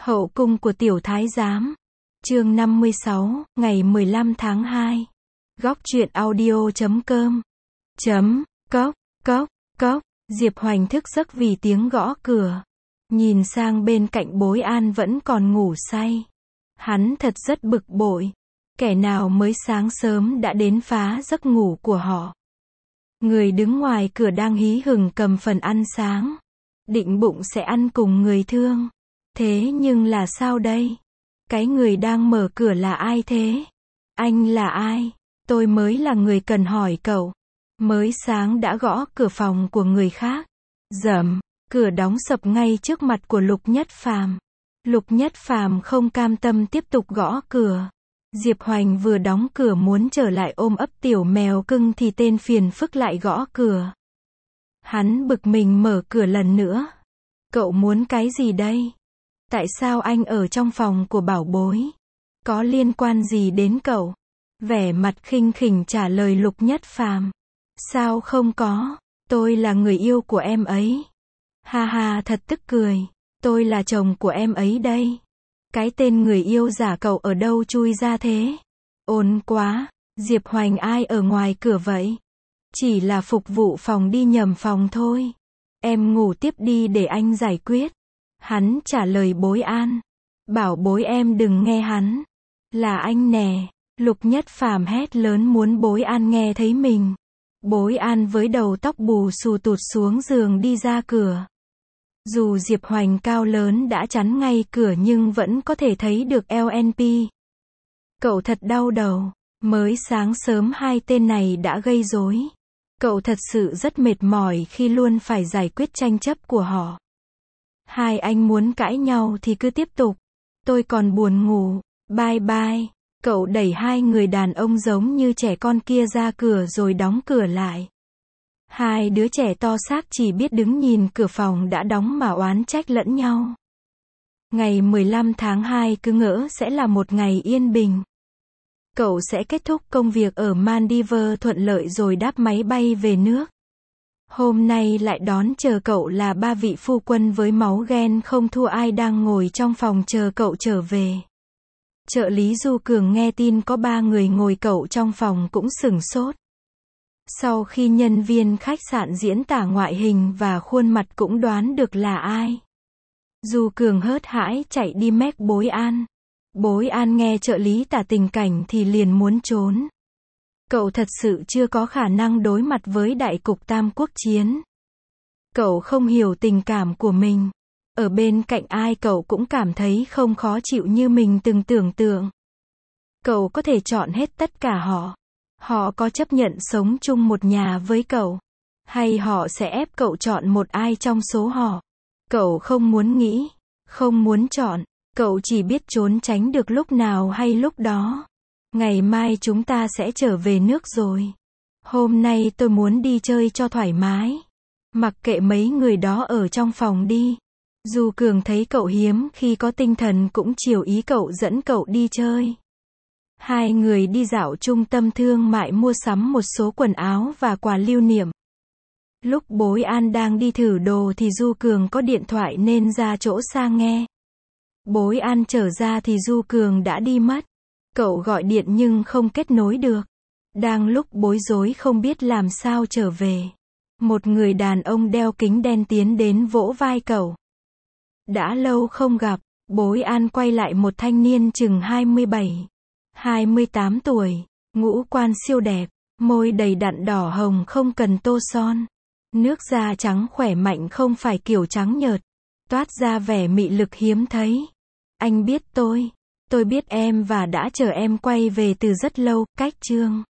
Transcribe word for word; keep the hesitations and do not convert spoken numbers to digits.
Hậu cung của tiểu thái giám. Chương năm mươi sáu, ngày mười lăm tháng hai. Góc truyện audio chấm com. Chấm, cốc, cốc, cốc. Diệp Hoành thức giấc vì tiếng gõ cửa. Nhìn sang bên cạnh Bối An vẫn còn ngủ say. Hắn thật rất bực bội. Kẻ nào mới sáng sớm đã đến phá giấc ngủ của họ. Người đứng ngoài cửa đang hí hửng cầm phần ăn sáng. Định bụng sẽ ăn cùng người thương. Thế nhưng là sao đây? Cái người đang mở cửa là ai thế? Anh là ai? Tôi mới là người cần hỏi cậu. Mới sáng đã gõ cửa phòng của người khác. Dầm, cửa đóng sập ngay trước mặt của Lục Nhất Phàm. Lục Nhất Phàm không cam tâm tiếp tục gõ cửa. Diệp Hoành vừa đóng cửa muốn trở lại ôm ấp tiểu mèo cưng thì tên phiền phức lại gõ cửa. Hắn bực mình mở cửa lần nữa. Cậu muốn cái gì đây? Tại sao anh ở trong phòng của bảo bối? Có liên quan gì đến cậu? Vẻ mặt khinh khỉnh trả lời Lục Nhất Phàm. Sao không có? Tôi là người yêu của em ấy. Ha ha, thật tức cười. Tôi là chồng của em ấy đây. Cái tên người yêu giả cậu ở đâu chui ra thế? Ồn quá. Diệp Hoành ai ở ngoài cửa vậy? Chỉ là phục vụ phòng đi nhầm phòng thôi. Em ngủ tiếp đi để anh giải quyết. Hắn trả lời Bối An. Bảo bối em đừng nghe hắn. Là anh nè. Lục Nhất Phàm hét lớn muốn Bối An nghe thấy mình. Bối An với đầu tóc bù xù tụt xuống giường đi ra cửa. Dù Diệp Hoành cao lớn đã chắn ngay cửa nhưng vẫn có thể thấy được lờ en pê. Cậu thật đau đầu. Mới sáng sớm hai tên này đã gây rối. Cậu thật sự rất mệt mỏi khi luôn phải giải quyết tranh chấp của họ. Hai anh muốn cãi nhau thì cứ tiếp tục. Tôi còn buồn ngủ. Bye bye. Cậu đẩy hai người đàn ông giống như trẻ con kia ra cửa rồi đóng cửa lại. Hai đứa trẻ to xác chỉ biết đứng nhìn cửa phòng đã đóng mà oán trách lẫn nhau. Ngày mười lăm tháng hai cứ ngỡ sẽ là một ngày yên bình. Cậu sẽ kết thúc công việc ở Maldives thuận lợi rồi đáp máy bay về nước. Hôm nay lại đón chờ cậu là ba vị phu quân với máu ghen không thua ai đang ngồi trong phòng chờ cậu trở về. Trợ lý Du Cường nghe tin có ba người ngồi cậu trong phòng cũng sửng sốt. Sau khi nhân viên khách sạn diễn tả ngoại hình và khuôn mặt cũng đoán được là ai. Du Cường hớt hãi chạy đi mách Bối An. Bối An nghe trợ lý tả tình cảnh thì liền muốn trốn. Cậu thật sự chưa có khả năng đối mặt với đại cục tam quốc chiến. Cậu không hiểu tình cảm của mình. Ở bên cạnh ai cậu cũng cảm thấy không khó chịu như mình từng tưởng tượng. Cậu có thể chọn hết tất cả họ. Họ có chấp nhận sống chung một nhà với cậu? Hay họ sẽ ép cậu chọn một ai trong số họ? Cậu không muốn nghĩ, không muốn chọn. Cậu chỉ biết trốn tránh được lúc nào hay lúc đó. Ngày mai chúng ta sẽ trở về nước rồi. Hôm nay tôi muốn đi chơi cho thoải mái. Mặc kệ mấy người đó ở trong phòng đi. Du Cường thấy cậu hiếm khi có tinh thần cũng chiều ý cậu dẫn cậu đi chơi. Hai người đi dạo trung tâm thương mại mua sắm một số quần áo và quà lưu niệm. Lúc Bối An đang đi thử đồ thì Du Cường có điện thoại nên ra chỗ xa nghe. Bối An trở ra thì Du Cường đã đi mất. Cậu gọi điện nhưng không kết nối được. Đang lúc bối rối không biết làm sao trở về. Một người đàn ông đeo kính đen tiến đến vỗ vai cậu. Đã lâu không gặp. Bối An quay lại một thanh niên chừng hai mươi bảy, hai mươi tám tuổi. Ngũ quan siêu đẹp. Môi đầy đặn đỏ hồng không cần tô son. Nước da trắng khỏe mạnh không phải kiểu trắng nhợt. Toát ra vẻ mị lực hiếm thấy. Anh biết tôi. Tôi biết em và đã chờ em quay về từ rất lâu. Cách chương